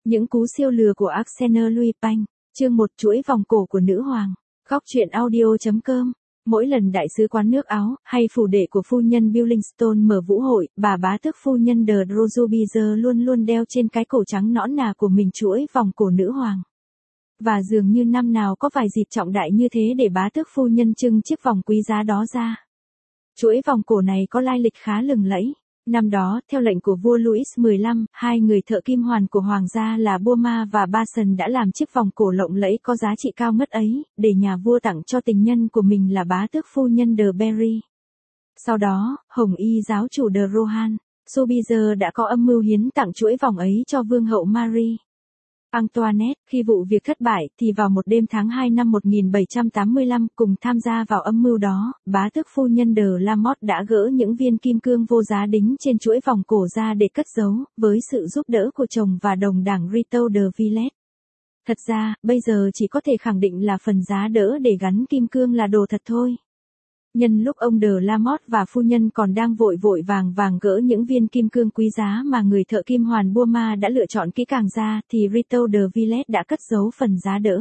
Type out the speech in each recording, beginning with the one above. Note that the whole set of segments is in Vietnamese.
Những cú siêu lừa của Arsène Lupin, chương 1 chuỗi vòng cổ của nữ hoàng. Góc truyện audio.com. Mỗi lần đại sứ quán nước Áo hay phủ đệ của phu nhân Billingstone mở vũ hội, bà bá tước phu nhân de Rozubizer luôn luôn đeo trên cái cổ trắng nõn nà của mình chuỗi vòng cổ nữ hoàng. Và dường như năm nào có vài dịp trọng đại như thế để bá tước phu nhân trưng chiếc vòng quý giá đó ra. Chuỗi vòng cổ này có lai lịch khá lừng lẫy. Năm đó, theo lệnh của vua Louis XV, hai người thợ kim hoàn của hoàng gia là Burma và Bason đã làm chiếc vòng cổ lộng lẫy có giá trị cao ngất ấy, để nhà vua tặng cho tình nhân của mình là bá tước phu nhân de Berry. Sau đó, Hồng Y giáo chủ de Rohan, Soubise đã có âm mưu hiến tặng chuỗi vòng ấy cho vương hậu Marie Antoinette. Khi vụ việc thất bại thì vào một đêm tháng 2 năm 1785, cùng tham gia vào âm mưu đó, bá tước phu nhân de Lamotte đã gỡ những viên kim cương vô giá đính trên chuỗi vòng cổ ra để cất giấu, với sự giúp đỡ của chồng và đồng đảng Rito de Villette. Thật ra, bây giờ chỉ có thể khẳng định là phần giá đỡ để gắn kim cương là đồ thật thôi. Nhân lúc ông de Lamotte và phu nhân còn đang vội vàng gỡ những viên kim cương quý giá mà người thợ kim hoàn Burma đã lựa chọn kỹ càng ra, thì Rito de Villette đã cất giấu phần giá đỡ.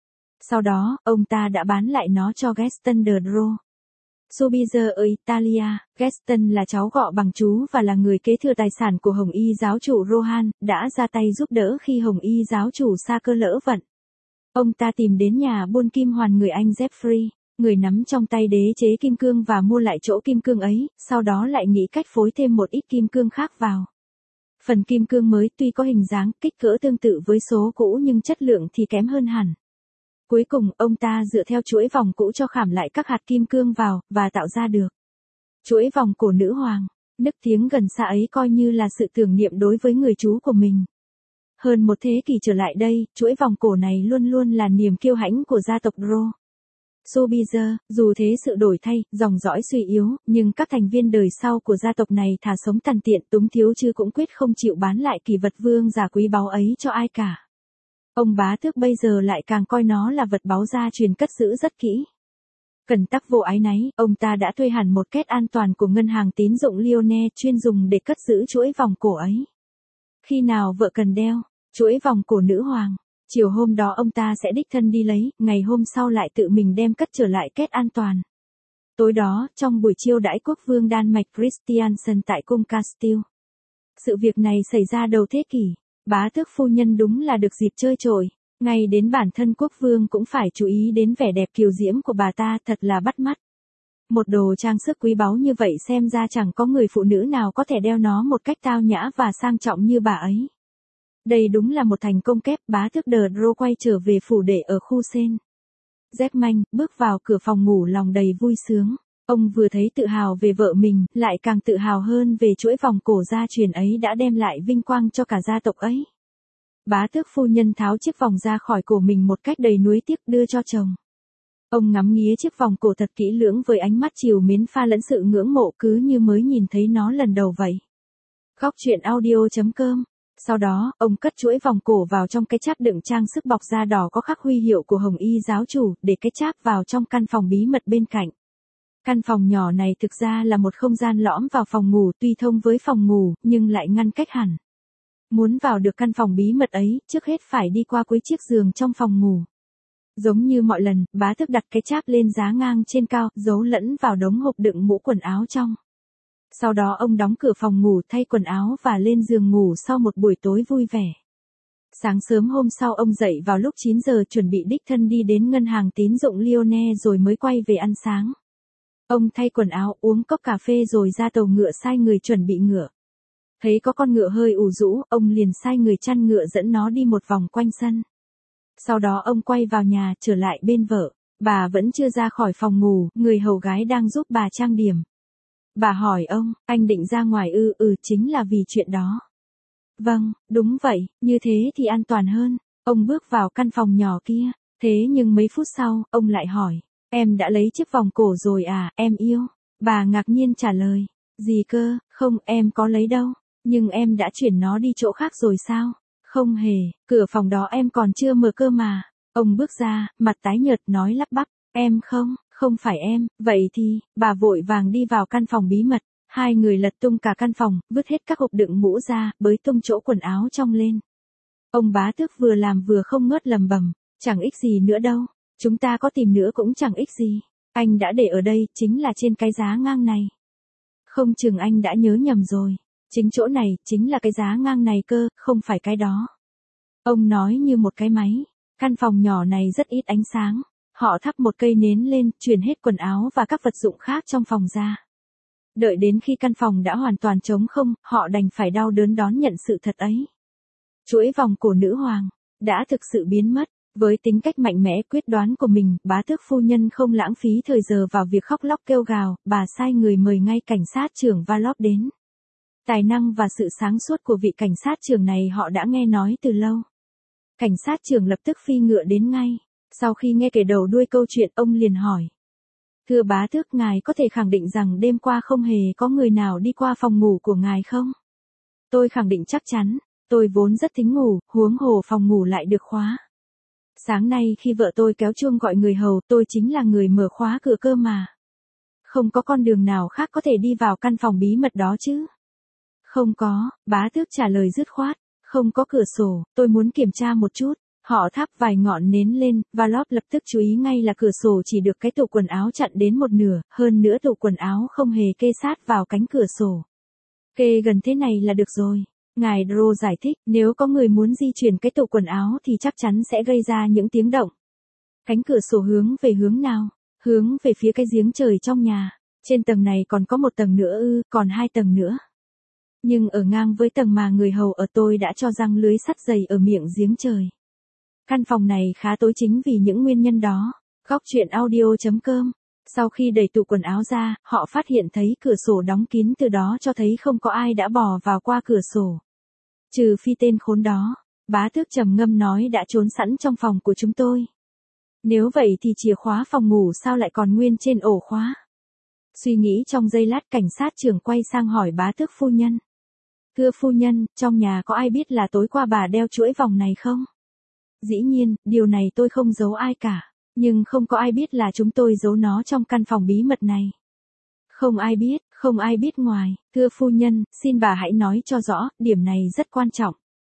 Sau đó, ông ta đã bán lại nó cho Gaston de Dreux. Soubise ở Italia, Gaston là cháu gọ bằng chú và là người kế thừa tài sản của Hồng Y giáo chủ Rohan, đã ra tay giúp đỡ khi Hồng Y giáo chủ sa cơ lỡ vận. Ông ta tìm đến nhà buôn kim hoàn người Anh Jeffrey, người nắm trong tay đế chế kim cương, và mua lại chỗ kim cương ấy, sau đó lại nghĩ cách phối thêm một ít kim cương khác vào. Phần kim cương mới tuy có hình dáng, kích cỡ tương tự với số cũ nhưng chất lượng thì kém hơn hẳn. Cuối cùng, ông ta dựa theo chuỗi vòng cũ cho khảm lại các hạt kim cương vào, và tạo ra được chuỗi vòng cổ nữ hoàng. Nức tiếng gần xa ấy coi như là sự tưởng niệm đối với người chú của mình. Hơn một thế kỷ trở lại đây, chuỗi vòng cổ này luôn luôn là niềm kiêu hãnh của gia tộc Dreux. Soubise, dù thế sự đổi thay, dòng dõi suy yếu, nhưng các thành viên đời sau của gia tộc này thà sống tàn tiện túng thiếu chứ cũng quyết không chịu bán lại kỳ vật vương giả quý báu ấy cho ai cả. Ông bá tước bây giờ lại càng coi nó là vật báu gia truyền cất giữ rất kỹ. Cần tắc vô ái náy, ông ta đã thuê hẳn một két an toàn của ngân hàng tín dụng Lyonnais chuyên dùng để cất giữ chuỗi vòng cổ ấy. Khi nào vợ cần đeo chuỗi vòng cổ nữ hoàng, chiều hôm đó ông ta sẽ đích thân đi lấy, ngày hôm sau lại tự mình đem cất trở lại két an toàn. Tối đó, trong buổi chiêu đãi quốc vương Đan Mạch Christiansen tại cung Castile. Sự việc này xảy ra đầu thế kỷ. Bá tước phu nhân đúng là được dịp chơi trội, ngay đến bản thân quốc vương cũng phải chú ý đến vẻ đẹp kiều diễm của bà ta, thật là bắt mắt. Một đồ trang sức quý báu như vậy xem ra chẳng có người phụ nữ nào có thể đeo nó một cách tao nhã và sang trọng như bà ấy. Đây đúng là một thành công kép. Bá tước de Dreux quay trở về phủ đệ ở khu Sen Germain, bước vào cửa phòng ngủ lòng đầy vui sướng. Ông vừa thấy tự hào về vợ mình, lại càng tự hào hơn về chuỗi vòng cổ gia truyền ấy đã đem lại vinh quang cho cả gia tộc ấy. Bá tước phu nhân tháo chiếc vòng ra khỏi cổ mình một cách đầy nuối tiếc đưa cho chồng. Ông ngắm nghía chiếc vòng cổ thật kỹ lưỡng với ánh mắt trìu mến pha lẫn sự ngưỡng mộ, cứ như mới nhìn thấy nó lần đầu vậy. Góc truyện audio.com. Sau đó, ông cất chuỗi vòng cổ vào trong cái cháp đựng trang sức bọc da đỏ có khắc huy hiệu của Hồng Y giáo chủ, để cái cháp vào trong căn phòng bí mật bên cạnh. Căn phòng nhỏ này thực ra là một không gian lõm vào phòng ngủ, tuy thông với phòng ngủ, nhưng lại ngăn cách hẳn. Muốn vào được căn phòng bí mật ấy, trước hết phải đi qua cuối chiếc giường trong phòng ngủ. Giống như mọi lần, bá tước đặt cái cháp lên giá ngang trên cao, giấu lẫn vào đống hộp đựng mũ quần áo trong. Sau đó ông đóng cửa phòng ngủ, thay quần áo và lên giường ngủ sau một buổi tối vui vẻ. Sáng sớm hôm sau ông dậy vào lúc 9 giờ, chuẩn bị đích thân đi đến ngân hàng tín dụng Lyonnais rồi mới quay về ăn sáng. Ông thay quần áo, uống cốc cà phê rồi ra tàu ngựa sai người chuẩn bị ngựa. Thấy có con ngựa hơi ù rũ, ông liền sai người chăn ngựa dẫn nó đi một vòng quanh sân. Sau đó ông quay vào nhà, trở lại bên vợ. Bà vẫn chưa ra khỏi phòng ngủ, người hầu gái đang giúp bà trang điểm. Bà hỏi ông, anh định ra ngoài ư? Chính là vì chuyện đó. Vâng, đúng vậy, như thế thì an toàn hơn. Ông bước vào căn phòng nhỏ kia. Thế nhưng mấy phút sau, ông lại hỏi, em đã lấy chiếc vòng cổ rồi à, em yêu? Bà ngạc nhiên trả lời, gì cơ, không, em có lấy đâu. Nhưng em đã chuyển nó đi chỗ khác rồi sao? Không hề, cửa phòng đó em còn chưa mở cơ mà. Ông bước ra, mặt tái nhợt nói lắp bắp, em không phải em. Vậy thì, bà vội vàng đi vào căn phòng bí mật. Hai người lật tung cả căn phòng, vứt hết các hộp đựng mũ ra, bới tung chỗ quần áo trong lên. Ông bá tước vừa làm vừa không ngớt lầm bầm, chẳng ích gì nữa đâu, chúng ta có tìm nữa cũng chẳng ích gì, anh đã để ở đây chính là trên cái giá ngang này. Không chừng anh đã nhớ nhầm rồi, chính chỗ này chính là cái giá ngang này cơ, không phải cái đó. Ông nói như một cái máy, căn phòng nhỏ này rất ít ánh sáng, họ thắp một cây nến lên, chuyển hết quần áo và các vật dụng khác trong phòng ra. Đợi đến khi căn phòng đã hoàn toàn trống không, họ đành phải đau đớn đón nhận sự thật ấy. Chuỗi vòng cổ nữ hoàng đã thực sự biến mất. Với tính cách mạnh mẽ quyết đoán của mình, bá tước phu nhân không lãng phí thời giờ vào việc khóc lóc kêu gào, bà sai người mời ngay cảnh sát trưởng Vallop đến. Tài năng và sự sáng suốt của vị cảnh sát trưởng này họ đã nghe nói từ lâu. Cảnh sát trưởng lập tức phi ngựa đến ngay. Sau khi nghe kể đầu đuôi câu chuyện, ông liền hỏi. Thưa bá tước, ngài có thể khẳng định rằng đêm qua không hề có người nào đi qua phòng ngủ của ngài không? Tôi khẳng định chắc chắn, tôi vốn rất thích ngủ, huống hồ phòng ngủ lại được khóa. Sáng nay khi vợ tôi kéo chuông gọi người hầu, tôi chính là người mở khóa cửa cơ mà. Không có con đường nào khác có thể đi vào căn phòng bí mật đó chứ? Không có, bá tước trả lời dứt khoát. Không có cửa sổ, tôi muốn kiểm tra một chút. Họ thắp vài ngọn nến lên, Vallop lập tức chú ý ngay là cửa sổ chỉ được cái tủ quần áo chặn đến một nửa, hơn nữa tủ quần áo không hề kê sát vào cánh cửa sổ. Kê gần thế này là được rồi. Ngài Dro giải thích, nếu có người muốn di chuyển cái tủ quần áo thì chắc chắn sẽ gây ra những tiếng động. Cánh cửa sổ hướng về hướng nào? Hướng về phía cái giếng trời trong nhà. Trên tầng này còn có một tầng nữa ư, còn 2 tầng nữa. Nhưng ở ngang với tầng mà người hầu ở tôi đã cho răng lưới sắt dày ở miệng giếng trời. Căn phòng này khá tối chính vì những nguyên nhân đó. Góc truyện audio.com. Sau khi đẩy tủ quần áo ra, họ phát hiện thấy cửa sổ đóng kín, từ đó cho thấy không có ai đã bò vào qua cửa sổ. Trừ phi tên khốn đó, bá tước trầm ngâm nói, đã trốn sẵn trong phòng của chúng tôi. Nếu vậy thì chìa khóa phòng ngủ sao lại còn nguyên trên ổ khóa? Suy nghĩ trong giây lát, cảnh sát trưởng quay sang hỏi bá tước phu nhân. Thưa phu nhân, trong nhà có ai biết là tối qua bà đeo chuỗi vòng này không? Dĩ nhiên, điều này tôi không giấu ai cả. Nhưng không có ai biết là chúng tôi giấu nó trong căn phòng bí mật này. Không ai biết ngoài. Thưa phu nhân, xin bà hãy nói cho rõ, điểm này rất quan trọng.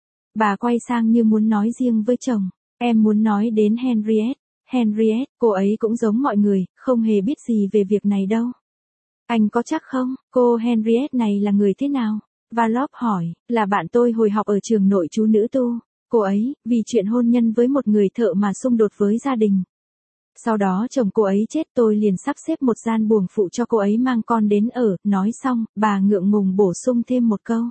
Bà quay sang như muốn nói riêng với chồng. Em muốn nói đến Henriette. Henriette, cô ấy cũng giống mọi người, không hề biết gì về việc này đâu. Anh có chắc không? Cô Henriette này là người thế nào? Vallop hỏi, là bạn tôi hồi học ở trường nội trú nữ tu. Cô ấy, vì chuyện hôn nhân với một người thợ mà xung đột với gia đình. Sau đó chồng cô ấy chết, tôi liền sắp xếp một gian buồng phụ cho cô ấy mang con đến ở. Nói xong, bà ngượng ngùng bổ sung thêm một câu.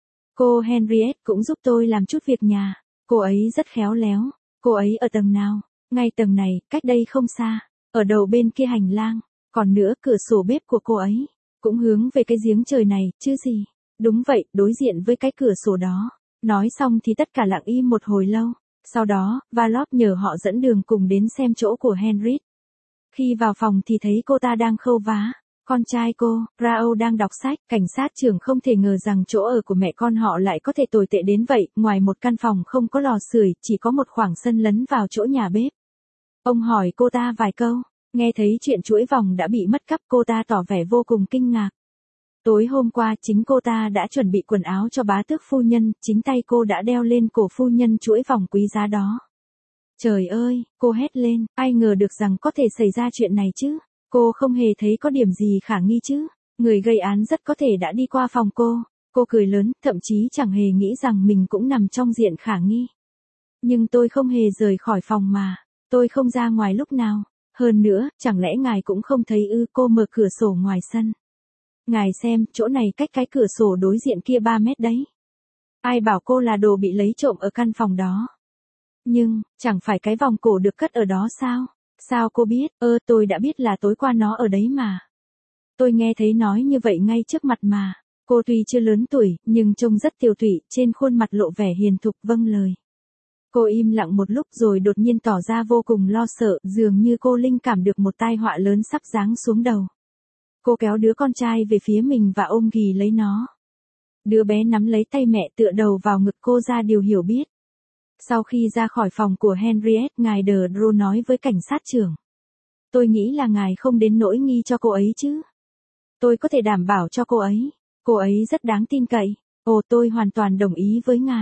Cô Henriette cũng giúp tôi làm chút việc nhà. Cô ấy rất khéo léo. Cô ấy ở tầng nào? Ngay tầng này, cách đây không xa. Ở đầu bên kia hành lang. Còn nữa, cửa sổ bếp của cô ấy cũng hướng về cái giếng trời này, chứ gì. Đúng vậy, đối diện với cái cửa sổ đó. Nói xong thì tất cả lặng im một hồi lâu. Sau đó, Vallop nhờ họ dẫn đường cùng đến xem chỗ của Henriette. Khi vào phòng thì thấy cô ta đang khâu vá. Con trai cô, Rao đang đọc sách. Cảnh sát trưởng không thể ngờ rằng chỗ ở của mẹ con họ lại có thể tồi tệ đến vậy. Ngoài một căn phòng không có lò sưởi, chỉ có một khoảng sân lấn vào chỗ nhà bếp. Ông hỏi cô ta vài câu. Nghe thấy chuyện chuỗi vòng đã bị mất cắp, cô ta tỏ vẻ vô cùng kinh ngạc. Tối hôm qua chính cô ta đã chuẩn bị quần áo cho bá tước phu nhân, chính tay cô đã đeo lên cổ phu nhân chuỗi vòng quý giá đó. Trời ơi, cô hét lên, ai ngờ được rằng có thể xảy ra chuyện này chứ. Cô không hề thấy có điểm gì khả nghi chứ. Người gây án rất có thể đã đi qua phòng cô. Cô cười lớn, thậm chí chẳng hề nghĩ rằng mình cũng nằm trong diện khả nghi. Nhưng tôi không hề rời khỏi phòng mà. Tôi không ra ngoài lúc nào. Hơn nữa, chẳng lẽ ngài cũng không thấy ư? Cô mở cửa sổ ngoài sân. Ngài xem, chỗ này cách cái cửa sổ đối diện kia 3 mét đấy. Ai bảo cô là đồ bị lấy trộm ở căn phòng đó? Nhưng, chẳng phải cái vòng cổ được cất ở đó sao? Sao cô biết? Tôi đã biết là tối qua nó ở đấy mà. Tôi nghe thấy nói như vậy ngay trước mặt mà. Cô tuy chưa lớn tuổi, nhưng trông rất tiều tụy, trên khuôn mặt lộ vẻ hiền thục vâng lời. Cô im lặng một lúc rồi đột nhiên tỏ ra vô cùng lo sợ, dường như cô linh cảm được một tai họa lớn sắp giáng xuống đầu. Cô kéo đứa con trai về phía mình và ôm ghì lấy nó. Đứa bé nắm lấy tay mẹ tựa đầu vào ngực cô ra điều hiểu biết. Sau khi ra khỏi phòng của Henriette, ngài Dro nói với cảnh sát trưởng. Tôi nghĩ là ngài không đến nỗi nghi cho cô ấy chứ. Tôi có thể đảm bảo cho cô ấy. Cô ấy rất đáng tin cậy. Tôi hoàn toàn đồng ý với ngài.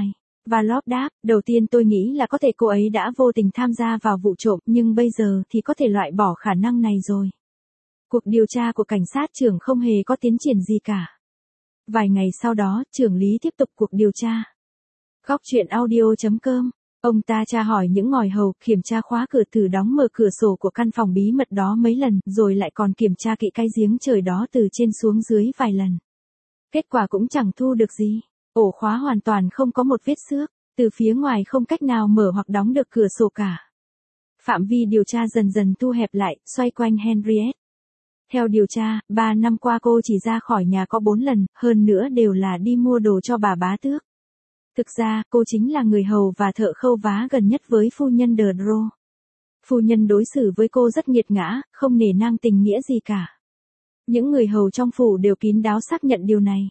Vlog đáp, đầu tiên tôi nghĩ là có thể cô ấy đã vô tình tham gia vào vụ trộm, nhưng bây giờ thì có thể loại bỏ khả năng này rồi. Cuộc điều tra của cảnh sát trưởng không hề có tiến triển gì cả. Vài ngày sau đó, trưởng lý tiếp tục cuộc điều tra. Góc chuyện audio.com. Ông ta tra hỏi những ngòi hầu, kiểm tra khóa cửa, thử đóng mở cửa sổ của căn phòng bí mật đó mấy lần, rồi lại còn kiểm tra kỹ cái giếng trời đó từ trên xuống dưới vài lần. Kết quả cũng chẳng thu được gì. Ổ khóa hoàn toàn không có một vết xước, từ phía ngoài không cách nào mở hoặc đóng được cửa sổ cả. Phạm vi điều tra dần dần thu hẹp lại, xoay quanh Henriette. Theo điều tra, 3 năm qua cô chỉ ra khỏi nhà có 4 lần, hơn nữa đều là đi mua đồ cho bà bá tước. Thực ra, cô chính là người hầu và thợ khâu vá gần nhất với phu nhân De Dreux. Phu nhân đối xử với cô rất nghiệt ngã, không nể nang tình nghĩa gì cả. Những người hầu trong phủ đều kín đáo xác nhận điều này.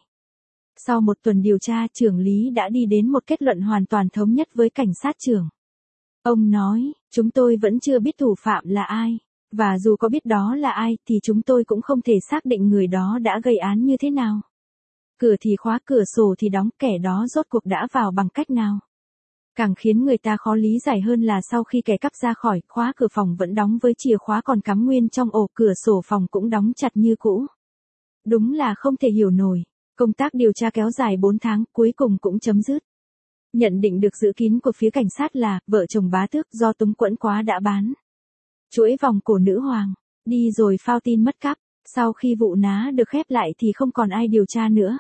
Sau một tuần điều tra, trưởng lý đã đi đến một kết luận hoàn toàn thống nhất với cảnh sát trưởng. Ông nói, chúng tôi vẫn chưa biết thủ phạm là ai, và dù có biết đó là ai thì chúng tôi cũng không thể xác định người đó đã gây án như thế nào. Cửa thì khóa, cửa sổ thì đóng, kẻ đó rốt cuộc đã vào bằng cách nào. Càng khiến người ta khó lý giải hơn là sau khi kẻ cắp ra khỏi, khóa cửa phòng vẫn đóng với chìa khóa còn cắm nguyên trong ổ, cửa sổ phòng cũng đóng chặt như cũ. Đúng là không thể hiểu nổi. Công tác điều tra kéo dài 4 tháng, cuối cùng cũng chấm dứt. Nhận định được giữ kín của phía cảnh sát là, vợ chồng bá tước do túng quẫn quá đã bán chuỗi vòng cổ nữ hoàng, đi rồi phao tin mất cắp. Sau khi vụ ná được khép lại thì không còn ai điều tra nữa.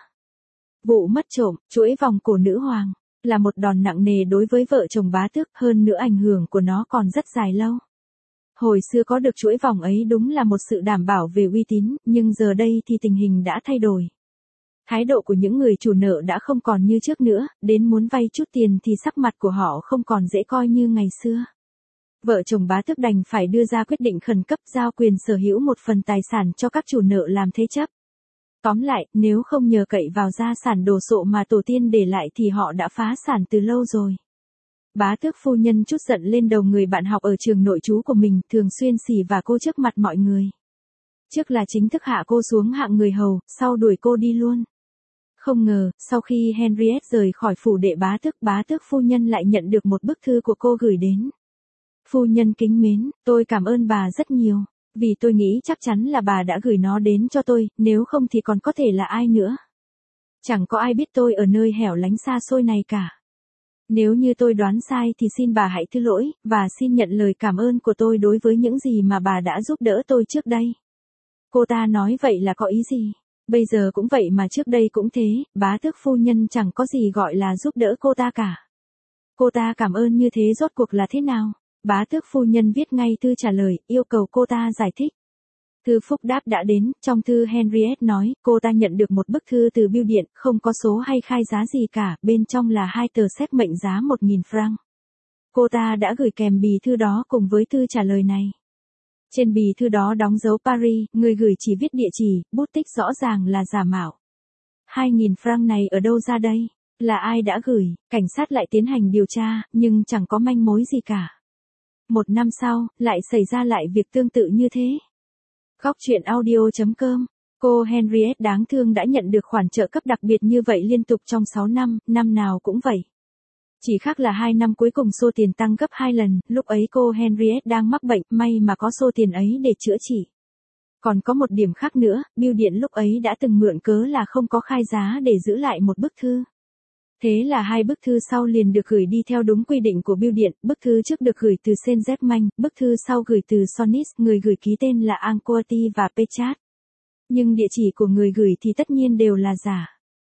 Vụ mất trộm, chuỗi vòng cổ nữ hoàng, là một đòn nặng nề đối với vợ chồng bá tước, hơn nữa ảnh hưởng của nó còn rất dài lâu. Hồi xưa có được chuỗi vòng ấy đúng là một sự đảm bảo về uy tín, nhưng giờ đây thì tình hình đã thay đổi. Thái độ của những người chủ nợ đã không còn như trước nữa, đến muốn vay chút tiền thì sắc mặt của họ không còn dễ coi như ngày xưa. Vợ chồng bá tước đành phải đưa ra quyết định khẩn cấp giao quyền sở hữu một phần tài sản cho các chủ nợ làm thế chấp. Tóm lại, nếu không nhờ cậy vào gia sản đồ sộ mà tổ tiên để lại thì họ đã phá sản từ lâu rồi. Bá tước phu nhân trút giận lên đầu người bạn học ở trường nội trú của mình, thường xuyên xỉ vả cô trước mặt mọi người. Trước là chính thức hạ cô xuống hạng người hầu, sau đuổi cô đi luôn. Không ngờ, sau khi Henriette rời khỏi phủ đệ bá tước phu nhân lại nhận được một bức thư của cô gửi đến. Phu nhân kính mến, tôi cảm ơn bà rất nhiều, vì tôi nghĩ chắc chắn là bà đã gửi nó đến cho tôi, nếu không thì còn có thể là ai nữa. Chẳng có ai biết tôi ở nơi hẻo lánh xa xôi này cả. Nếu như tôi đoán sai thì xin bà hãy thứ lỗi, và xin nhận lời cảm ơn của tôi đối với những gì mà bà đã giúp đỡ tôi trước đây. Cô ta nói vậy là có ý gì? Bây giờ cũng vậy mà trước đây cũng thế, bá tước phu nhân chẳng có gì gọi là giúp đỡ cô ta cả. Cô ta cảm ơn như thế rốt cuộc là thế nào? Bá tước phu nhân viết ngay thư trả lời, yêu cầu cô ta giải thích. Thư phúc đáp đã đến, trong thư Henriette nói, cô ta nhận được một bức thư từ bưu điện, không có số hay khai giá gì cả, bên trong là 2 tờ séc mệnh giá 1.000 franc. Cô ta đã gửi kèm bì thư đó cùng với thư trả lời này. Trên bì thư đó đóng dấu Paris, người gửi chỉ viết địa chỉ, bút tích rõ ràng là giả mạo. 2.000 franc này ở đâu ra đây? Là ai đã gửi? Cảnh sát lại tiến hành điều tra, nhưng chẳng có manh mối gì cả. 1 năm sau, lại xảy ra lại việc tương tự như thế. Góc chuyện audio.com. Cô Henriette đáng thương đã nhận được khoản trợ cấp đặc biệt như vậy liên tục trong 6 năm, năm nào cũng vậy. Chỉ khác là 2 năm cuối cùng số tiền tăng gấp 2 lần, lúc ấy cô Henriette đang mắc bệnh, may mà có số tiền ấy để chữa trị. Còn có một điểm khác nữa, bưu điện lúc ấy đã từng mượn cớ là không có khai giá để giữ lại một bức thư. Thế là 2 bức thư sau liền được gửi đi theo đúng quy định của bưu điện, bức thư trước được gửi từ Saint-Germain, bức thư sau gửi từ Sonis, người gửi ký tên là Anquetil và Pechat. Nhưng địa chỉ của người gửi thì tất nhiên đều là giả.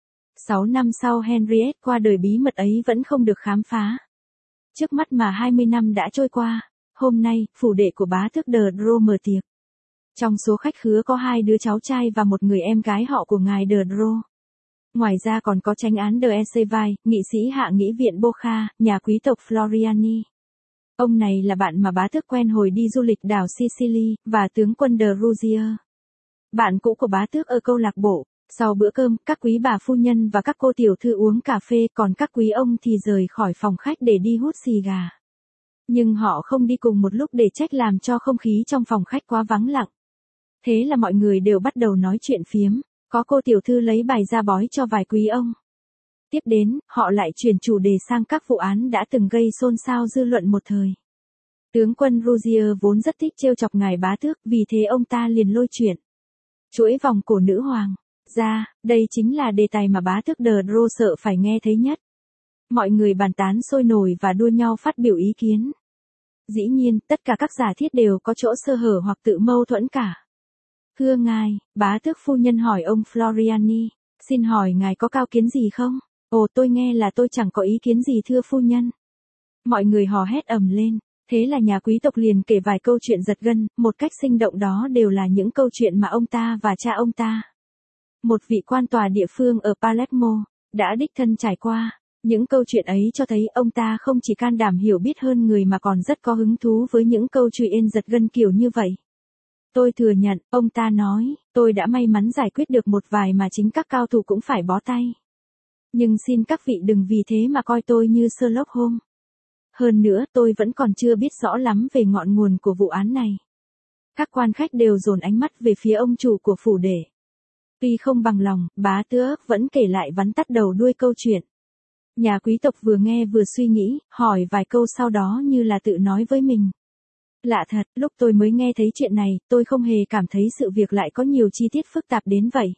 6 năm sau Henriette qua đời bí mật ấy vẫn không được khám phá. Trước mắt mà 20 năm đã trôi qua, hôm nay, phủ đệ của bá tước De Dreux mở tiệc. Trong số khách khứa có 2 đứa cháu trai và một người em gái họ của ngài De Dreux. Ngoài ra còn có chánh án de Esseville, nghị sĩ hạ nghị viện Boca, nhà quý tộc Floriani. Ông này là bạn mà bá tước quen hồi đi du lịch đảo Sicily, và tướng quân de Ruzia. Bạn cũ của bá tước ở câu lạc bộ. Sau bữa cơm, các quý bà phu nhân và các cô tiểu thư uống cà phê, còn các quý ông thì rời khỏi phòng khách để đi hút xì gà. Nhưng họ không đi cùng một lúc để trách làm cho không khí trong phòng khách quá vắng lặng. Thế là mọi người đều bắt đầu nói chuyện phiếm. Có cô tiểu thư lấy bài ra bói cho vài quý ông. Tiếp đến, họ lại chuyển chủ đề sang các vụ án đã từng gây xôn xao dư luận một thời. Tướng quân Rozier vốn rất thích trêu chọc ngài bá tước, vì thế ông ta liền lôi chuyện chuỗi vòng cổ nữ hoàng ra, đây chính là đề tài mà bá tước De Rô sợ phải nghe thấy nhất. Mọi người bàn tán sôi nổi và đua nhau phát biểu ý kiến. Dĩ nhiên, tất cả các giả thiết đều có chỗ sơ hở hoặc tự mâu thuẫn cả. Thưa ngài, bá tước phu nhân hỏi ông Floriani, xin hỏi ngài có cao kiến gì không? Ồ, tôi nghe là tôi chẳng có ý kiến gì thưa phu nhân. Mọi người hò hét ầm lên. Thế là nhà quý tộc liền kể vài câu chuyện giật gân, một cách sinh động, đó đều là những câu chuyện mà ông ta và cha ông ta, một vị quan tòa địa phương ở Palermo, đã đích thân trải qua. Những câu chuyện ấy cho thấy ông ta không chỉ can đảm hiểu biết hơn người mà còn rất có hứng thú với những câu chuyện giật gân kiểu như vậy. Tôi thừa nhận, ông ta nói, tôi đã may mắn giải quyết được một vài mà chính các cao thủ cũng phải bó tay. Nhưng xin các vị đừng vì thế mà coi tôi như Sherlock Holmes. Hơn nữa, tôi vẫn còn chưa biết rõ lắm về ngọn nguồn của vụ án này. Các quan khách đều dồn ánh mắt về phía ông chủ của phủ để. Tuy không bằng lòng, bá tước vẫn kể lại vắn tắt đầu đuôi câu chuyện. Nhà quý tộc vừa nghe vừa suy nghĩ, hỏi vài câu sau đó như là tự nói với mình. Lạ thật, lúc tôi mới nghe thấy chuyện này, tôi không hề cảm thấy sự việc lại có nhiều chi tiết phức tạp đến vậy.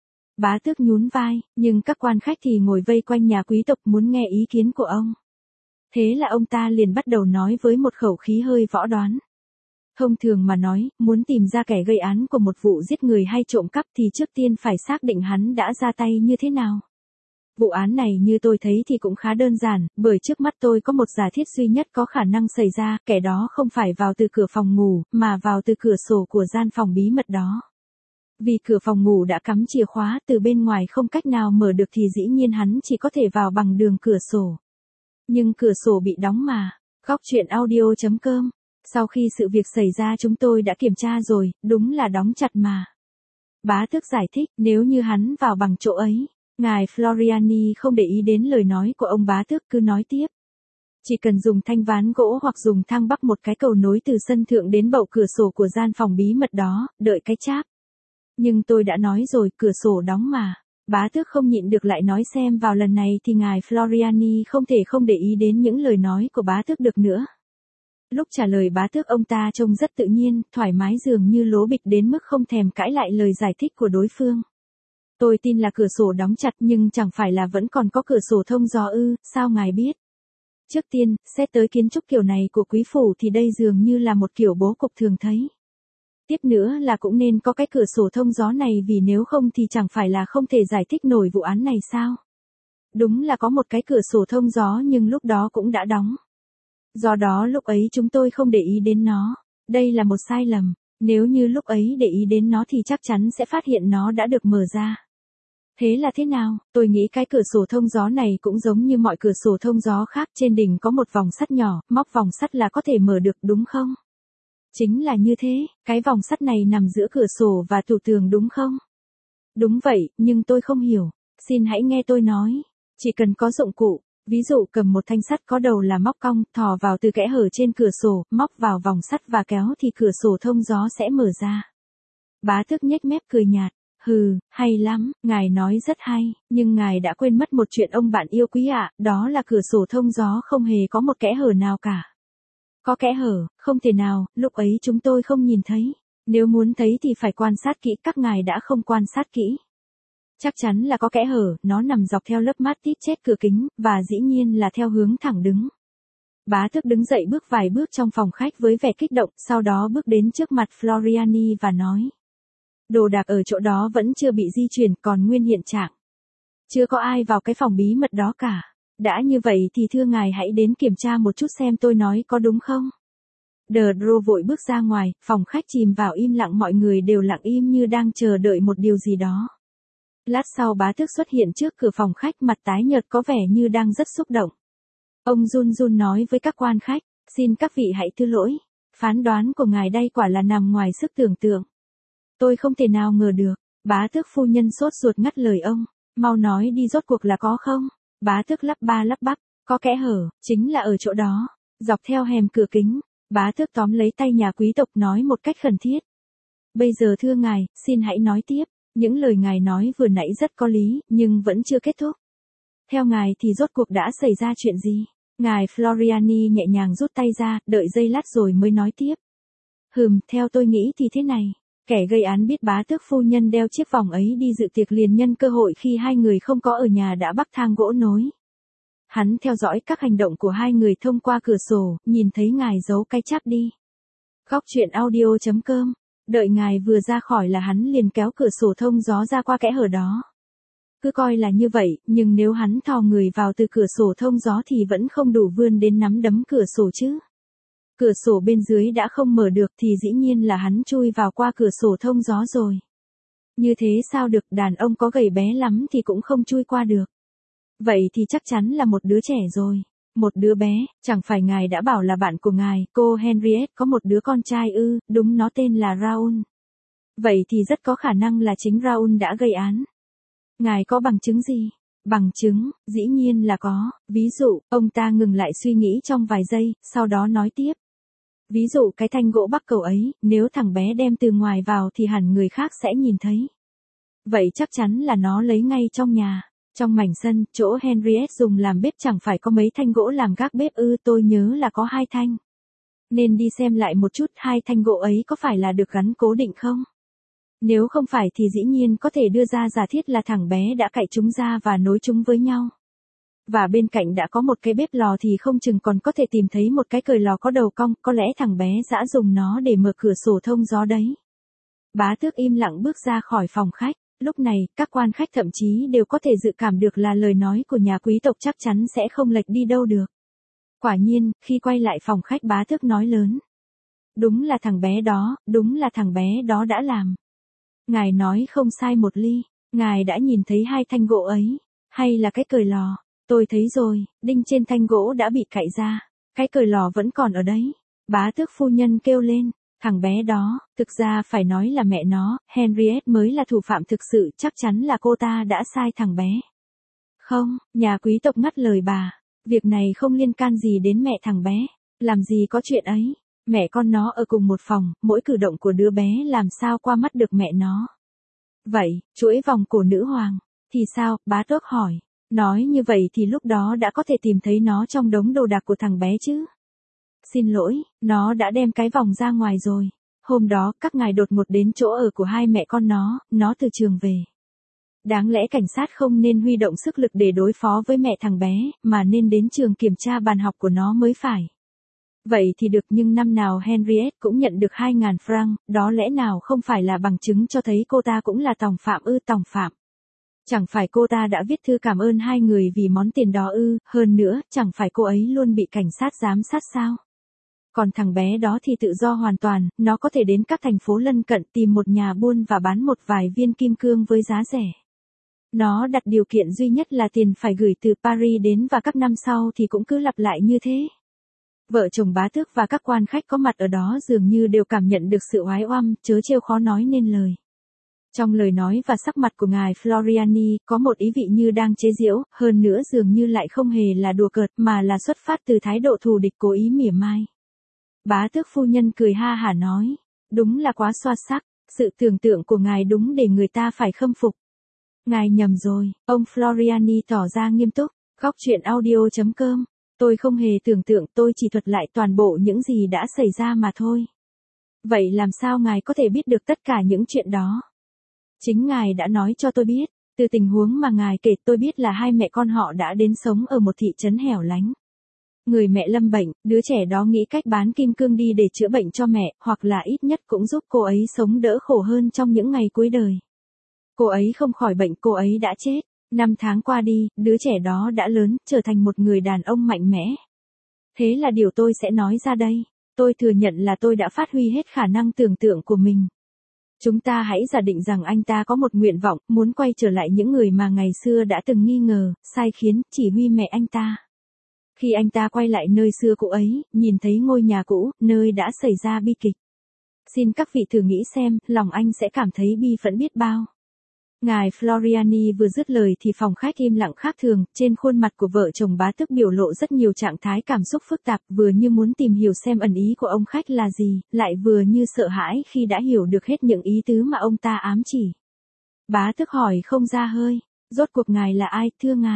Bá tước nhún vai, nhưng các quan khách thì ngồi vây quanh nhà quý tộc muốn nghe ý kiến của ông. Thế là ông ta liền bắt đầu nói với một khẩu khí hơi võ đoán. Thông thường mà nói, muốn tìm ra kẻ gây án của một vụ giết người hay trộm cắp thì trước tiên phải xác định hắn đã ra tay như thế nào. Vụ án này như tôi thấy thì cũng khá đơn giản, bởi trước mắt tôi có một giả thiết duy nhất có khả năng xảy ra, kẻ đó không phải vào từ cửa phòng ngủ, mà vào từ cửa sổ của gian phòng bí mật đó. Vì cửa phòng ngủ đã cắm chìa khóa, từ bên ngoài không cách nào mở được thì dĩ nhiên hắn chỉ có thể vào bằng đường cửa sổ. Nhưng cửa sổ bị đóng mà. Góc truyện audio.com. Sau khi sự việc xảy ra chúng tôi đã kiểm tra rồi, đúng là đóng chặt mà. Bá tước giải thích, nếu như hắn vào bằng chỗ ấy, ngài Floriani không để ý đến lời nói của ông bá tước, cứ nói tiếp. Chỉ cần dùng thanh ván gỗ hoặc dùng thang bắc một cái cầu nối từ sân thượng đến bậu cửa sổ của gian phòng bí mật đó, đợi cái cháp. Nhưng tôi đã nói rồi, cửa sổ đóng mà. Bá tước không nhịn được lại nói, xem vào lần này thì ngài Floriani không thể không để ý đến những lời nói của bá tước được nữa. Lúc trả lời bá tước ông ta trông rất tự nhiên, thoải mái, dường như lố bịch đến mức không thèm cãi lại lời giải thích của đối phương. Tôi tin là cửa sổ đóng chặt, nhưng chẳng phải là vẫn còn có cửa sổ thông gió ư, sao ngài biết? Trước tiên, xét tới kiến trúc kiểu này của quý phủ thì đây dường như là một kiểu bố cục thường thấy. Tiếp nữa là cũng nên có cái cửa sổ thông gió này, vì nếu không thì chẳng phải là không thể giải thích nổi vụ án này sao? Đúng là có một cái cửa sổ thông gió, nhưng lúc đó cũng đã đóng. Do đó lúc ấy chúng tôi không để ý đến nó. Đây là một sai lầm. Nếu như lúc ấy để ý đến nó thì chắc chắn sẽ phát hiện nó đã được mở ra. Thế là thế nào? Tôi nghĩ cái cửa sổ thông gió này cũng giống như mọi cửa sổ thông gió khác, trên đỉnh có một vòng sắt nhỏ, móc vòng sắt là có thể mở được, đúng không? Chính là như thế, cái vòng sắt này nằm giữa cửa sổ và tủ tường đúng không? Đúng vậy, nhưng tôi không hiểu. Xin hãy nghe tôi nói. Chỉ cần có dụng cụ, ví dụ cầm một thanh sắt có đầu là móc cong, thò vào từ kẽ hở trên cửa sổ, móc vào vòng sắt và kéo thì cửa sổ thông gió sẽ mở ra. Bá tước nhếch mép cười nhạt. Hừ, hay lắm, ngài nói rất hay, nhưng ngài đã quên mất một chuyện ông bạn yêu quý ạ, đó là cửa sổ thông gió không hề có một kẽ hở nào cả. Có kẽ hở, không thể nào, lúc ấy chúng tôi không nhìn thấy. Nếu muốn thấy thì phải quan sát kỹ, các ngài đã không quan sát kỹ. Chắc chắn là có kẽ hở, nó nằm dọc theo lớp mát tít chết cửa kính, và dĩ nhiên là theo hướng thẳng đứng. Bá tước đứng dậy bước vài bước trong phòng khách với vẻ kích động, sau đó bước đến trước mặt Floriani và nói. Đồ đạc ở chỗ đó vẫn chưa bị di chuyển, còn nguyên hiện trạng. Chưa có ai vào cái phòng bí mật đó cả. Đã như vậy thì thưa ngài hãy đến kiểm tra một chút xem tôi nói có đúng không? De Rô vội bước ra ngoài, phòng khách chìm vào im lặng, mọi người đều lặng im như đang chờ đợi một điều gì đó. Lát sau bá tước xuất hiện trước cửa phòng khách, mặt tái nhợt, có vẻ như đang rất xúc động. Ông run run nói với các quan khách, xin các vị hãy thứ lỗi. Phán đoán của ngài đây quả là nằm ngoài sức tưởng tượng. Tôi không thể nào ngờ được. Bá tước phu nhân sốt ruột ngắt lời ông. Mau nói đi, rốt cuộc là có không? Bá tước lắp ba lắp bắp. Có kẽ hở, chính là ở chỗ đó. Dọc theo hẻm cửa kính. Bá tước tóm lấy tay nhà quý tộc nói một cách khẩn thiết. Bây giờ thưa ngài, xin hãy nói tiếp. Những lời ngài nói vừa nãy rất có lý, nhưng vẫn chưa kết thúc. Theo ngài thì rốt cuộc đã xảy ra chuyện gì? Ngài Floriani nhẹ nhàng rút tay ra, đợi giây lát rồi mới nói tiếp. Theo tôi nghĩ thì thế này. Kẻ gây án biết bá tước phu nhân đeo chiếc vòng ấy đi dự tiệc liền nhân cơ hội khi hai người không có ở nhà đã bắc thang gỗ nối. Hắn theo dõi các hành động của hai người thông qua cửa sổ, nhìn thấy ngài giấu cái cháp đi. Góc truyện audio.com. Đợi ngài vừa ra khỏi là hắn liền kéo cửa sổ thông gió ra qua kẽ hở đó. Cứ coi là như vậy, nhưng nếu hắn thò người vào từ cửa sổ thông gió thì vẫn không đủ vươn đến nắm đấm cửa sổ chứ. Cửa sổ bên dưới đã không mở được thì dĩ nhiên là hắn chui vào qua cửa sổ thông gió rồi. Như thế sao được, đàn ông có gầy bé lắm thì cũng không chui qua được. Vậy thì chắc chắn là một đứa trẻ rồi. Một đứa bé, chẳng phải ngài đã bảo là bạn của ngài, cô Henriette có một đứa con trai ư, đúng nó tên là Raoul. Vậy thì rất có khả năng là chính Raoul đã gây án. Ngài có bằng chứng gì? Bằng chứng, dĩ nhiên là có, ví dụ, ông ta ngừng lại suy nghĩ trong vài giây, sau đó nói tiếp. Ví dụ cái thanh gỗ bắc cầu ấy, nếu thằng bé đem từ ngoài vào thì hẳn người khác sẽ nhìn thấy. Vậy chắc chắn là nó lấy ngay trong nhà. Trong mảnh sân, chỗ Henriette dùng làm bếp chẳng phải có mấy thanh gỗ làm gác bếp ư, tôi nhớ là có 2 thanh. Nên đi xem lại một chút 2 thanh gỗ ấy có phải là được gắn cố định không? Nếu không phải thì dĩ nhiên có thể đưa ra giả thiết là thằng bé đã cạy chúng ra và nối chúng với nhau. Và bên cạnh đã có một cái bếp lò thì không chừng còn có thể tìm thấy một cái cời lò có đầu cong, có lẽ thằng bé dã dùng nó để mở cửa sổ thông gió đấy. Bá tước im lặng bước ra khỏi phòng khách. Lúc này, các quan khách thậm chí đều có thể dự cảm được là lời nói của nhà quý tộc chắc chắn sẽ không lệch đi đâu được. Quả nhiên, khi quay lại phòng khách bá tước nói lớn. Đúng là thằng bé đó, đúng là thằng bé đó đã làm. Ngài nói không sai một ly, ngài đã nhìn thấy 2 thanh gỗ ấy, hay là cái cời lò, tôi thấy rồi, đinh trên thanh gỗ đã bị cạy ra, cái cời lò vẫn còn ở đấy. Bá tước phu nhân kêu lên. Thằng bé đó, thực ra phải nói là mẹ nó, Henriette mới là thủ phạm thực sự, chắc chắn là cô ta đã sai thằng bé. Không, nhà quý tộc ngắt lời bà, việc này không liên can gì đến mẹ thằng bé, làm gì có chuyện ấy, mẹ con nó ở cùng một phòng, mỗi cử động của đứa bé làm sao qua mắt được mẹ nó. Vậy, chuỗi vòng cổ nữ hoàng, thì sao, bá tước hỏi, nói như vậy thì lúc đó đã có thể tìm thấy nó trong đống đồ đạc của thằng bé chứ. Xin lỗi, nó đã đem cái vòng ra ngoài rồi. Hôm đó, các ngài đột ngột đến chỗ ở của 2 mẹ con nó từ trường về. Đáng lẽ cảnh sát không nên huy động sức lực để đối phó với mẹ thằng bé, mà nên đến trường kiểm tra bàn học của nó mới phải. Vậy thì được, nhưng năm nào Henriette cũng nhận được 2.000 franc, đó lẽ nào không phải là bằng chứng cho thấy cô ta cũng là tòng phạm ư, tòng phạm. Chẳng phải cô ta đã viết thư cảm ơn 2 người vì món tiền đó ư, hơn nữa, chẳng phải cô ấy luôn bị cảnh sát giám sát sao? Còn thằng bé đó thì tự do hoàn toàn, nó có thể đến các thành phố lân cận tìm một nhà buôn và bán một vài viên kim cương với giá rẻ. Nó đặt điều kiện duy nhất là tiền phải gửi từ Paris đến và các năm sau thì cũng cứ lặp lại như thế. Vợ chồng bá tước và các quan khách có mặt ở đó dường như đều cảm nhận được sự oái oăm, trớ trêu khó nói nên lời. Trong lời nói và sắc mặt của ngài Floriani có một ý vị như đang chế giễu, hơn nữa dường như lại không hề là đùa cợt mà là xuất phát từ thái độ thù địch cố ý mỉa mai. Bá tước phu nhân cười ha hả nói, đúng là quá xoa sắc, sự tưởng tượng của ngài đúng để người ta phải khâm phục. Ngài nhầm rồi, ông Floriani tỏ ra nghiêm túc, góc truyện audio.com, tôi không hề tưởng tượng, tôi chỉ thuật lại toàn bộ những gì đã xảy ra mà thôi. Vậy làm sao ngài có thể biết được tất cả những chuyện đó? Chính ngài đã nói cho tôi biết, từ tình huống mà ngài kể tôi biết là 2 mẹ con họ đã đến sống ở một thị trấn hẻo lánh. Người mẹ lâm bệnh, đứa trẻ đó nghĩ cách bán kim cương đi để chữa bệnh cho mẹ, hoặc là ít nhất cũng giúp cô ấy sống đỡ khổ hơn trong những ngày cuối đời. Cô ấy không khỏi bệnh, cô ấy đã chết. 5 tháng qua đi, đứa trẻ đó đã lớn, trở thành một người đàn ông mạnh mẽ. Thế là điều tôi sẽ nói ra đây. Tôi thừa nhận là tôi đã phát huy hết khả năng tưởng tượng của mình. Chúng ta hãy giả định rằng anh ta có một nguyện vọng, muốn quay trở lại những người mà ngày xưa đã từng nghi ngờ, sai khiến, chỉ huy mẹ anh ta. Khi anh ta quay lại nơi xưa cũ ấy, nhìn thấy ngôi nhà cũ, nơi đã xảy ra bi kịch. Xin các vị thử nghĩ xem, lòng anh sẽ cảm thấy bi phẫn biết bao. Ngài Floriani vừa dứt lời thì phòng khách im lặng khác thường, trên khuôn mặt của vợ chồng bá tước biểu lộ rất nhiều trạng thái cảm xúc phức tạp, vừa như muốn tìm hiểu xem ẩn ý của ông khách là gì, lại vừa như sợ hãi khi đã hiểu được hết những ý tứ mà ông ta ám chỉ. Bá tước hỏi không ra hơi, rốt cuộc ngài là ai, thưa ngài?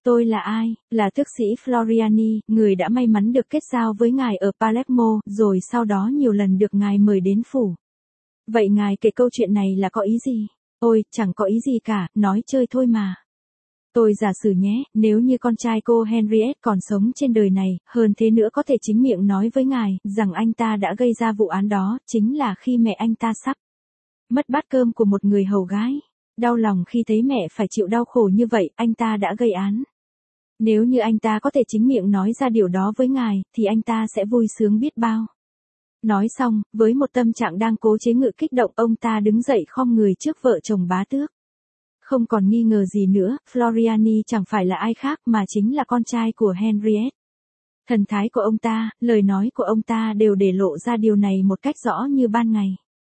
Tôi là ai? Là tước sĩ Floriani, người đã may mắn được kết giao với ngài ở Palermo, rồi sau đó nhiều lần được ngài mời đến phủ. Vậy ngài kể câu chuyện này là có ý gì? Ôi, chẳng có ý gì cả, nói chơi thôi mà. Tôi giả sử nhé, nếu như con trai cô Henriette còn sống trên đời này, hơn thế nữa có thể chính miệng nói với ngài, rằng anh ta đã gây ra vụ án đó, chính là khi mẹ anh ta sắp mất bát cơm của một người hầu gái. Đau lòng khi thấy mẹ phải chịu đau khổ như vậy, anh ta đã gây án. Nếu như anh ta có thể chính miệng nói ra điều đó với ngài, thì anh ta sẽ vui sướng biết bao. Nói xong, với một tâm trạng đang cố chế ngự kích động, ông ta đứng dậy khom người trước vợ chồng bá tước. Không còn nghi ngờ gì nữa, Floriani chẳng phải là ai khác mà chính là con trai của Henriette. Thần thái của ông ta, lời nói của ông ta đều để lộ ra điều này một cách rõ như ban ngày.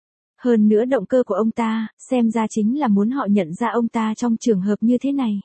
Hơn nữa động cơ của ông ta, xem ra chính là muốn họ nhận ra ông ta trong trường hợp như thế này.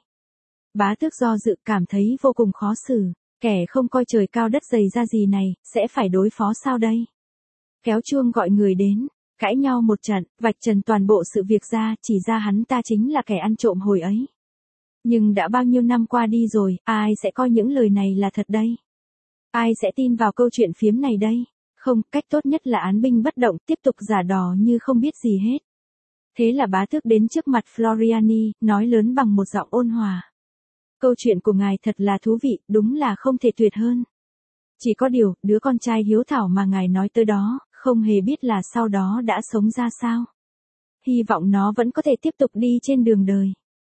Bá tước do dự, cảm thấy vô cùng khó xử, kẻ không coi trời cao đất dày ra gì này, sẽ phải đối phó sao đây? Kéo chuông gọi người đến, cãi nhau một trận, vạch trần toàn bộ sự việc ra, chỉ ra hắn ta chính là kẻ ăn trộm hồi ấy. Nhưng đã bao nhiêu năm qua đi rồi, ai sẽ coi những lời này là thật đây? Ai sẽ tin vào câu chuyện phiếm này đây? Không, cách tốt nhất là án binh bất động, tiếp tục giả đò như không biết gì hết. Thế là bá tước đến trước mặt Floriani, nói lớn bằng một giọng ôn hòa. Câu chuyện của ngài thật là thú vị, đúng là không thể tuyệt hơn. Chỉ có điều, đứa con trai hiếu thảo mà ngài nói tới đó, không hề biết là sau đó đã sống ra sao. Hy vọng nó vẫn có thể tiếp tục đi trên đường đời.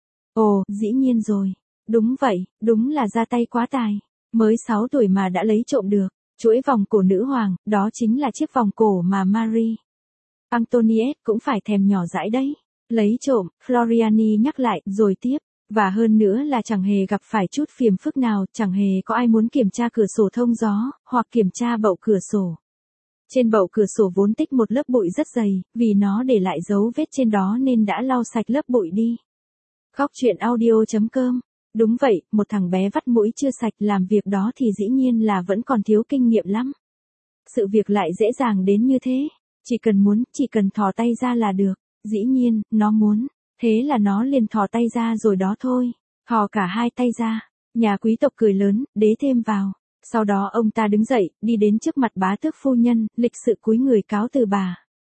Ồ, dĩ nhiên rồi. Đúng vậy, đúng là ra tay quá tài. Mới 6 tuổi mà đã lấy trộm được. Chuỗi vòng cổ nữ hoàng, đó chính là chiếc vòng cổ mà Marie Antoinette cũng phải thèm nhỏ dãi đấy. Lấy trộm, Floriani nhắc lại, rồi tiếp. Và hơn nữa là chẳng hề gặp phải chút phiền phức nào, chẳng hề có ai muốn kiểm tra cửa sổ thông gió, hoặc kiểm tra bậu cửa sổ. Trên bậu cửa sổ vốn tích một lớp bụi rất dày, vì nó để lại dấu vết trên đó nên đã lau sạch lớp bụi đi. Góc truyện audio.com. Đúng vậy, một thằng bé vắt mũi chưa sạch làm việc đó thì dĩ nhiên là vẫn còn thiếu kinh nghiệm lắm. Sự việc lại dễ dàng đến như thế. Chỉ cần muốn, chỉ cần thò tay ra là được. Dĩ nhiên, nó muốn. Thế là nó liền thò tay ra rồi đó thôi. Thò cả hai tay ra. Nhà quý tộc cười lớn, đế thêm vào. Sau đó ông ta đứng dậy, đi đến trước mặt bá tước phu nhân, lịch sự cúi người cáo từ bà.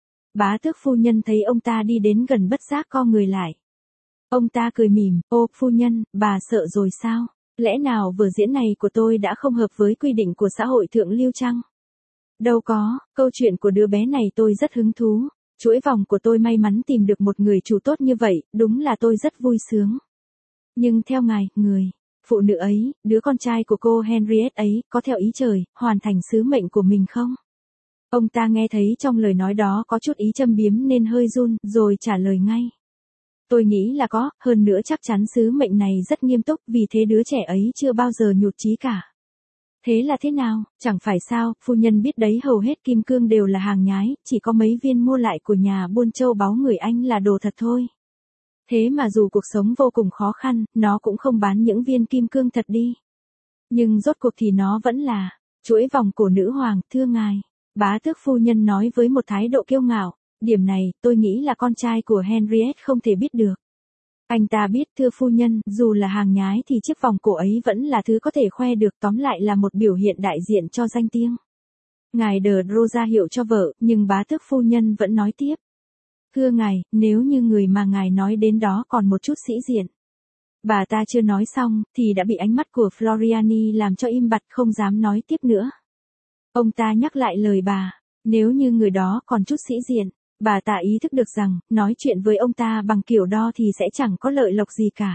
Bá tước phu nhân thấy ông ta đi đến gần bất giác co người lại. Ông ta cười mỉm, ô, phu nhân, bà sợ rồi sao? Lẽ nào vở diễn này của tôi đã không hợp với quy định của xã hội thượng lưu chăng? Đâu có, câu chuyện của đứa bé này tôi rất hứng thú. Chuỗi vòng của tôi may mắn tìm được một người chủ tốt như vậy, đúng là tôi rất vui sướng. Nhưng theo ngài, người phụ nữ ấy, đứa con trai của cô Henriette ấy, có theo ý trời, hoàn thành sứ mệnh của mình không? Ông ta nghe thấy trong lời nói đó có chút ý châm biếm nên hơi run, rồi trả lời ngay. Tôi nghĩ là có, hơn nữa chắc chắn sứ mệnh này rất nghiêm túc, vì thế đứa trẻ ấy chưa bao giờ nhụt chí cả. Thế là thế nào, chẳng phải sao, phu nhân biết đấy, hầu hết kim cương đều là hàng nhái, chỉ có mấy viên mua lại của nhà buôn châu báu người Anh là đồ thật thôi. Thế mà dù cuộc sống vô cùng khó khăn, nó cũng không bán những viên kim cương thật đi. Nhưng rốt cuộc thì nó vẫn là chuỗi vòng cổ nữ hoàng, thưa ngài. Bá tước phu nhân nói với một thái độ kiêu ngạo. Điểm này, tôi nghĩ là con trai của Henriette không thể biết được. Anh ta biết, thưa phu nhân, dù là hàng nhái thì chiếc vòng cổ ấy vẫn là thứ có thể khoe được, tóm lại là một biểu hiện đại diện cho danh tiếng. Ngài de Rô ra hiệu cho vợ, nhưng bá tước phu nhân vẫn nói tiếp. Thưa ngài, nếu như người mà ngài nói đến đó còn một chút sĩ diện. Bà ta chưa nói xong, thì đã bị ánh mắt của Floriani làm cho im bặt, không dám nói tiếp nữa. Ông ta nhắc lại lời bà, nếu như người đó còn chút sĩ diện. Bà ta ý thức được rằng, nói chuyện với ông ta bằng kiểu đó thì sẽ chẳng có lợi lộc gì cả.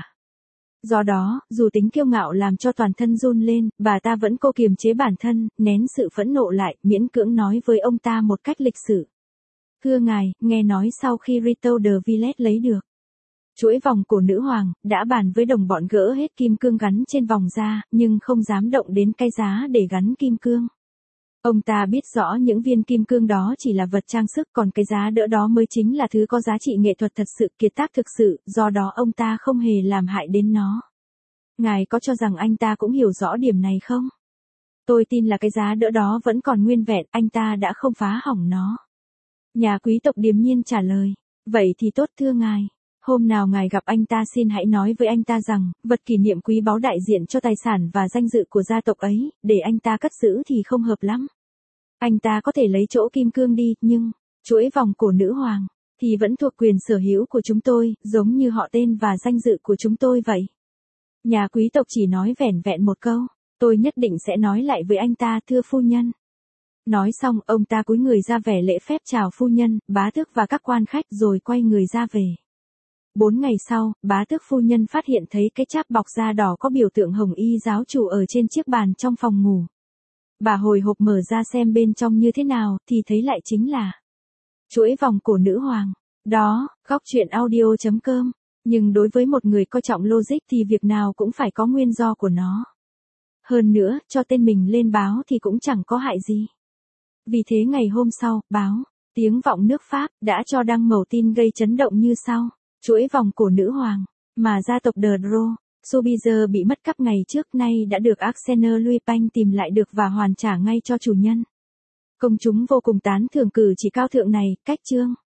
Do đó, dù tính kiêu ngạo làm cho toàn thân run lên, bà ta vẫn cố kiềm chế bản thân, nén sự phẫn nộ lại, miễn cưỡng nói với ông ta một cách lịch sự. Thưa ngài, nghe nói sau khi Rito de Villette lấy được chuỗi vòng cổ nữ hoàng, đã bàn với đồng bọn gỡ hết kim cương gắn trên vòng ra, nhưng không dám động đến cái giá để gắn kim cương. Ông ta biết rõ những viên kim cương đó chỉ là vật trang sức, còn cái giá đỡ đó mới chính là thứ có giá trị nghệ thuật thật sự, kiệt tác thực sự, do đó ông ta không hề làm hại đến nó. Ngài có cho rằng anh ta cũng hiểu rõ điểm này không? Tôi tin là cái giá đỡ đó vẫn còn nguyên vẹn, anh ta đã không phá hỏng nó. Nhà quý tộc điềm nhiên trả lời. Vậy thì tốt, thưa ngài. Hôm nào ngài gặp anh ta xin hãy nói với anh ta rằng, vật kỷ niệm quý báu đại diện cho tài sản và danh dự của gia tộc ấy, để anh ta cất giữ thì không hợp lắm. Anh ta có thể lấy chỗ kim cương đi, nhưng, chuỗi vòng cổ nữ hoàng, thì vẫn thuộc quyền sở hữu của chúng tôi, giống như họ tên và danh dự của chúng tôi vậy. Nhà quý tộc chỉ nói vẻn vẹn một câu, tôi nhất định sẽ nói lại với anh ta, thưa phu nhân. Nói xong, ông ta cúi người ra vẻ lễ phép chào phu nhân, bá tước và các quan khách rồi quay người ra về. 4 ngày sau, bá tước phu nhân phát hiện thấy cái cháp bọc da đỏ có biểu tượng hồng y giáo chủ ở trên chiếc bàn trong phòng ngủ. Bà hồi hộp mở ra xem bên trong như thế nào, thì thấy lại chính là chuỗi vòng cổ nữ hoàng. Đó, góc truyện audio.com. Nhưng đối với một người coi trọng logic thì việc nào cũng phải có nguyên do của nó. Hơn nữa, cho tên mình lên báo thì cũng chẳng có hại gì. Vì thế ngày hôm sau, báo Tiếng Vọng nước Pháp đã cho đăng mẩu tin gây chấn động như sau. Chuỗi vòng cổ nữ hoàng mà gia tộc De Dreux, Soubise bị mất cắp ngày trước nay đã được Arsène Lupin tìm lại được và hoàn trả ngay cho chủ nhân. Công chúng vô cùng tán thưởng cử chỉ cao thượng này, cách chương.